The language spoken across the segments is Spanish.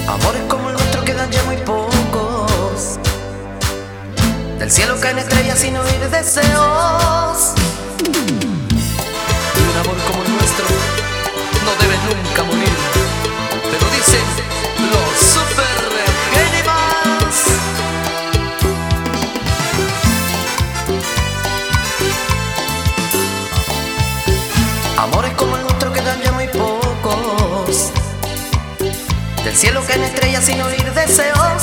Amores como el nuestro quedan ya muy pocos. Del cielo caen estrellas sin oír deseos. Y un amor como el nuestro no debe nunca morir. Te lo dicen los Super Genimals. Amores como el nuestro quedan ya muy pocos. Del cielo caen estrellas sin oír deseos.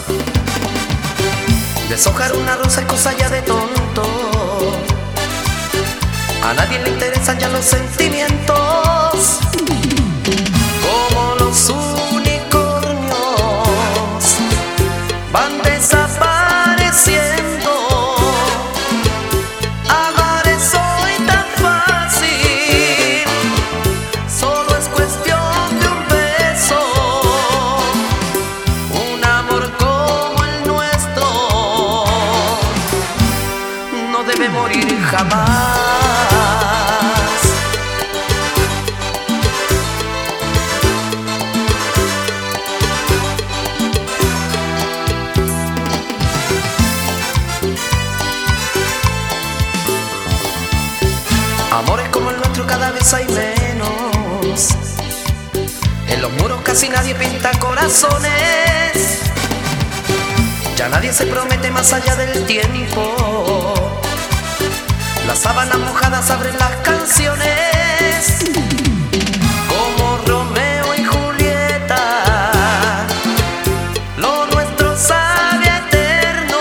Deshojar una rosa es cosa ya de tonto. A nadie le interesan ya los sentimientos. Como los unicornios van desapareciendo. Amar es hoy tan fácil, solo es cuestión de un beso. Un amor como el nuestro no debe morir jamás. Amores como el nuestro cada vez hay menos. En los muros casi nadie pinta corazones. Ya nadie se promete más allá del tiempo. Las sábanas mojadas abren las canciones. Como Romeo y Julieta, lo nuestro sabe eterno.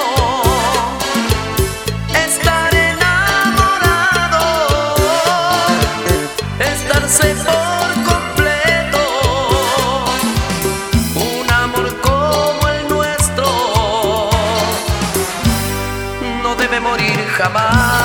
Estar enamorado, estarse por completo. Un amor como el nuestro no debe morir jamás.